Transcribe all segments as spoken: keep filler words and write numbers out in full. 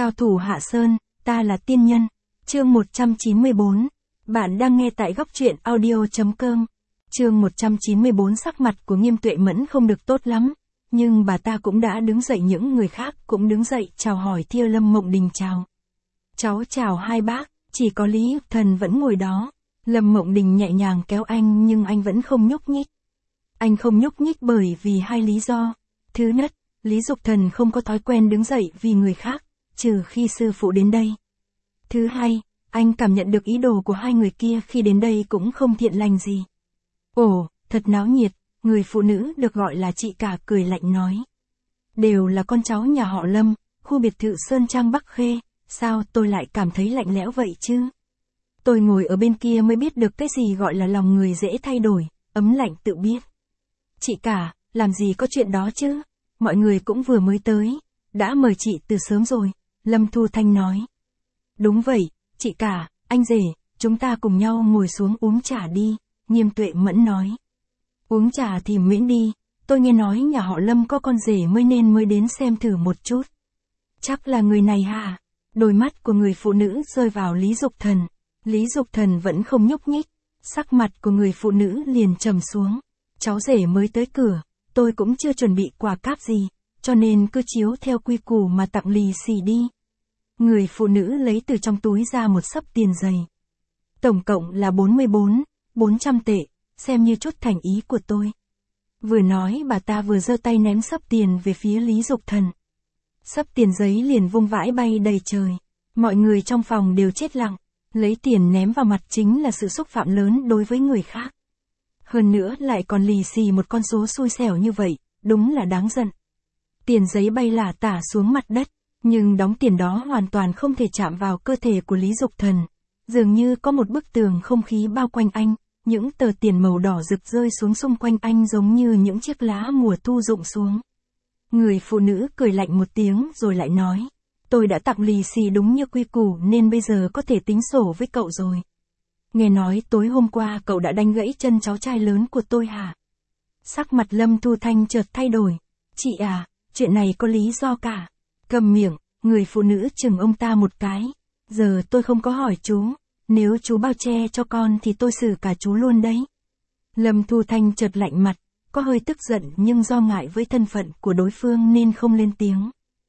Cao thủ Hạ Sơn, ta là tiên nhân. Chương một trăm chín mươi bốn. Bạn đang nghe tại góc truyện audio chấm com. Chương một trăm chín mươi bốn. Sắc mặt của Nghiêm Tuệ Mẫn không được tốt lắm, nhưng bà ta cũng đã đứng dậy, những người khác cũng đứng dậy chào hỏi Thiêu Lâm Mộng Đình chào. Cháu chào hai bác, chỉ có Lý Dục Thần vẫn ngồi đó. Lâm Mộng Đình nhẹ nhàng kéo anh nhưng anh vẫn không nhúc nhích. Anh không nhúc nhích bởi vì hai lý do. Thứ nhất, Lý Dục Thần không có thói quen đứng dậy vì người khác, trừ khi sư phụ đến đây. Thứ hai, anh cảm nhận được ý đồ của hai người kia khi đến đây cũng không thiện lành gì. Ồ, thật náo nhiệt, người phụ nữ được gọi là chị cả cười lạnh nói. Đều là con cháu nhà họ Lâm, khu biệt thự Sơn Trang Bắc Khê, sao tôi lại cảm thấy lạnh lẽo vậy chứ? Tôi ngồi ở bên kia mới biết được cái gì gọi là lòng người dễ thay đổi, ấm lạnh tự biết. Chị cả, làm gì có chuyện đó chứ? Mọi người cũng vừa mới tới, đã mời chị từ sớm rồi, Lâm Thu Thanh nói. Đúng vậy, chị cả, anh rể, chúng ta cùng nhau ngồi xuống uống trà đi, Nghiêm Tuệ Mẫn nói. Uống trà thì miễn đi, tôi nghe nói nhà họ Lâm có con rể mới nên mới đến xem thử một chút. Chắc là người này hả? Đôi mắt của người phụ nữ rơi vào Lý Dục Thần. Lý Dục Thần vẫn không nhúc nhích, sắc mặt của người phụ nữ liền trầm xuống. Cháu rể mới tới cửa, tôi cũng chưa chuẩn bị quà cáp gì, cho nên cứ chiếu theo quy củ mà tặng lì xì đi. Người phụ nữ lấy từ trong túi ra một xấp tiền dày. Tổng cộng là bốn mươi bốn, bốn trăm tệ, xem như chút thành ý của tôi. Vừa nói bà ta vừa giơ tay ném xấp tiền về phía Lý Dục Thần. Xấp tiền giấy liền vung vãi bay đầy trời. Mọi người trong phòng đều chết lặng, lấy tiền ném vào mặt chính là sự xúc phạm lớn đối với người khác. Hơn nữa lại còn lì xì một con số xui xẻo như vậy, đúng là đáng giận. Tiền giấy bay lả tả xuống mặt đất, nhưng đóng tiền đó hoàn toàn không thể chạm vào cơ thể của Lý Dục Thần. Dường như có một bức tường không khí bao quanh anh, những tờ tiền màu đỏ rực rơi xuống xung quanh anh giống như những chiếc lá mùa thu rụng xuống. Người phụ nữ cười lạnh một tiếng rồi lại nói, tôi đã tặng lì xì đúng như quy củ nên bây giờ có thể tính sổ với cậu rồi. Nghe nói tối hôm qua cậu đã đánh gãy chân cháu trai lớn của tôi hả? Sắc mặt Lâm Thu Thanh chợt thay đổi. Chị à, chuyện này có lý do cả. Cầm miệng, người phụ nữ chừng ông ta một cái. Giờ tôi không có hỏi chú, nếu chú bao che cho con thì tôi xử cả chú luôn đấy. Lâm Thu Thanh chợt lạnh mặt, có hơi tức giận nhưng do ngại với thân phận của đối phương nên không lên tiếng.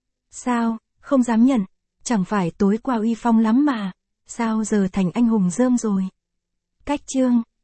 Sao, không dám nhận, chẳng phải tối qua uy phong lắm mà, sao giờ thành anh hùng rơm rồi? Cách chương